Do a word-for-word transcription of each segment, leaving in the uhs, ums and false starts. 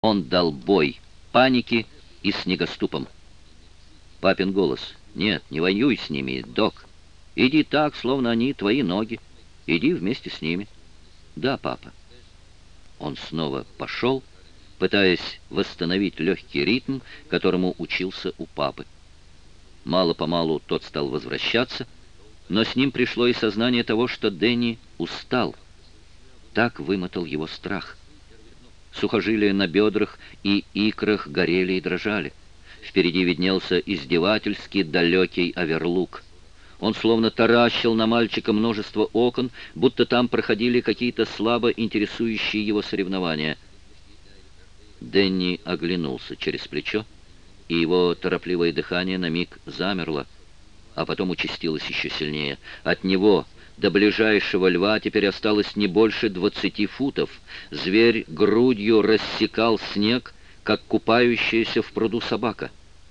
Он дал бой панике и снегоступам. Папин голос: «Нет, не воюй с ними, док. Иди так, словно они твои ноги. Иди вместе с ними». «Да, папа». Он снова пошел, пытаясь восстановить легкий ритм, которому учился у папы. Мало-помалу тот стал возвращаться, но с ним пришло и сознание того, что Дэнни устал. Так вымотал его страх. Сухожилия на бедрах и икрах горели и дрожали. Впереди виднелся издевательский далекий оверлук. Он словно таращил на мальчика множество окон, будто там проходили какие-то слабо интересующие его соревнования. Дэнни оглянулся через плечо, и его торопливое дыхание на миг замерло, а потом участилось еще сильнее. От него до ближайшего льва теперь осталось не больше двадцати футов. Зверь грудью рассекал снег, как купающаяся в пруду собака.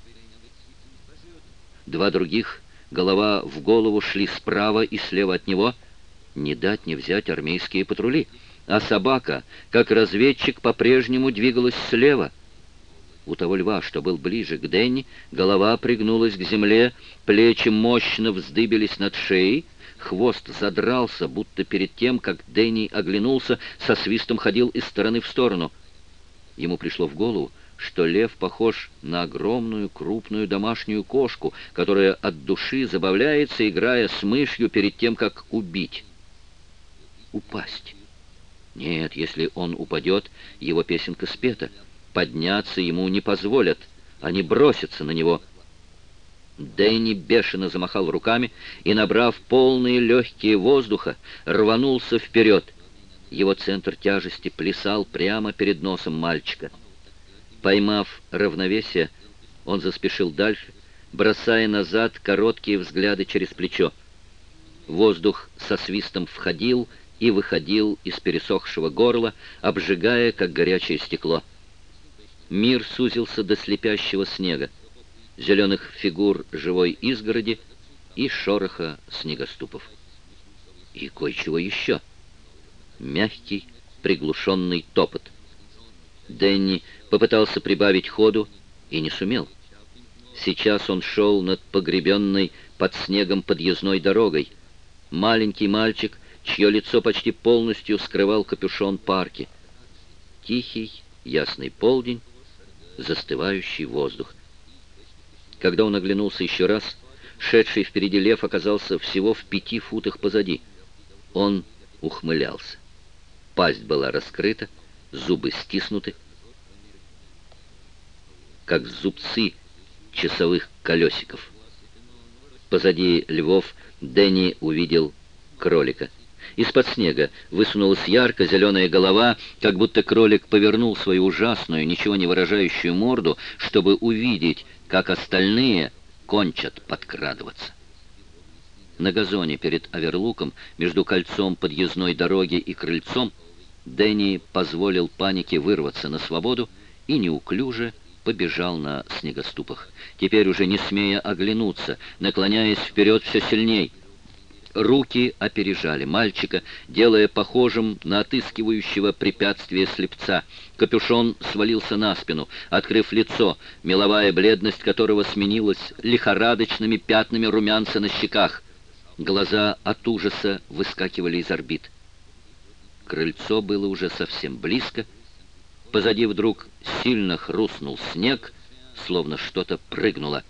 Два других, голова в голову, шли справа и слева от него. Не дать не взять армейские патрули. А собака, как разведчик, по-прежнему двигалась слева. У того льва, что был ближе к Дэнни, голова пригнулась к земле, плечи мощно вздыбились над шеей, хвост задрался, будто перед тем, как Дэнни оглянулся, со свистом ходил из стороны в сторону. Ему пришло в голову, что лев похож на огромную крупную домашнюю кошку, которая от души забавляется, играя с мышью перед тем, как убить. Упасть. Нет, если он упадет, его песенка спета. Подняться ему не позволят, они бросятся на него. Дэнни бешено замахал руками и, набрав полные легкие воздуха, рванулся вперед. Его центр тяжести плясал прямо перед носом мальчика. Поймав равновесие, он заспешил дальше, бросая назад короткие взгляды через плечо. Воздух со свистом входил и выходил из пересохшего горла, обжигая, как горячее стекло. Мир сузился до слепящего снега, зеленых фигур живой изгороди и шороха снегоступов. И кое-чего еще. Мягкий, приглушенный топот. Дэнни попытался прибавить ходу и не сумел. Сейчас он шел над погребенной под снегом подъездной дорогой. Маленький мальчик, чье лицо почти полностью скрывал капюшон парки. Тихий, ясный полдень, застывающий воздух. Когда он оглянулся еще раз, шедший впереди лев оказался всего в пяти футах позади. Он ухмылялся. Пасть была раскрыта, зубы стиснуты, как зубцы часовых колесиков. Позади львов Дэнни увидел кролика. Из-под снега высунулась ярко-зеленая голова, как будто кролик повернул свою ужасную, ничего не выражающую морду, чтобы увидеть, как остальные кончат подкрадываться. На газоне перед оверлуком, между кольцом подъездной дороги и крыльцом, Дэнни позволил панике вырваться на свободу и неуклюже побежал на снегоступах, теперь уже не смея оглянуться, наклоняясь вперед все сильней. Руки опережали мальчика, делая похожим на отыскивающего препятствие слепца. Капюшон свалился на спину, открыв лицо, меловая бледность которого сменилась лихорадочными пятнами румянца на щеках. Глаза от ужаса выскакивали из орбит. Крыльцо было уже совсем близко. Позади вдруг сильно хрустнул снег, словно что-то прыгнуло.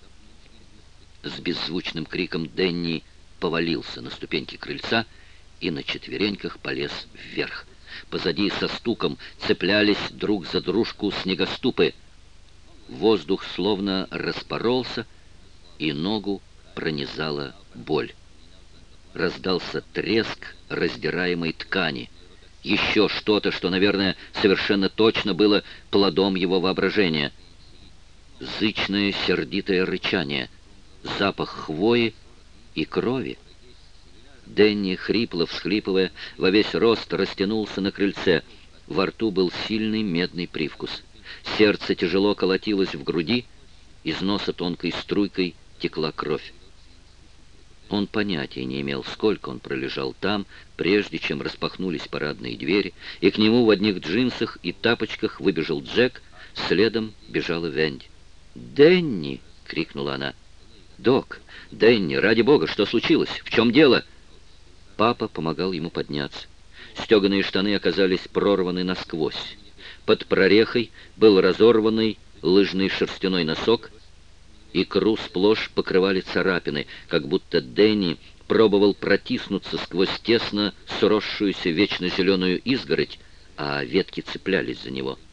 С беззвучным криком Дэнни повалился на ступеньки крыльца и на четвереньках полез вверх. Позади со стуком цеплялись друг за дружку снегоступы. Воздух словно распоролся, и ногу пронизала боль. Раздался треск раздираемой ткани. Еще что-то, что, наверное, совершенно точно было плодом его воображения. Зычное сердитое рычание, запах хвои и крови. Дэнни, хрипло всхлипывая, во весь рост растянулся на крыльце. Во рту был сильный медный привкус. Сердце тяжело колотилось в груди, из носа тонкой струйкой текла кровь. Он понятия не имел, сколько он пролежал там, прежде чем распахнулись парадные двери, и к нему в одних джинсах и тапочках выбежал Джек, Следом бежала Венди. «Денни!» — крикнула она. «Док! Денни! Ради бога! Что случилось? В чем дело?» Папа помогал ему подняться. Стеганые штаны оказались прорваны насквозь. Под прорехой был разорванный лыжный шерстяной носок. Икру сплошь покрывали царапины, как будто Денни пробовал протиснуться сквозь тесно сросшуюся вечно зеленую изгородь, а ветки цеплялись за него.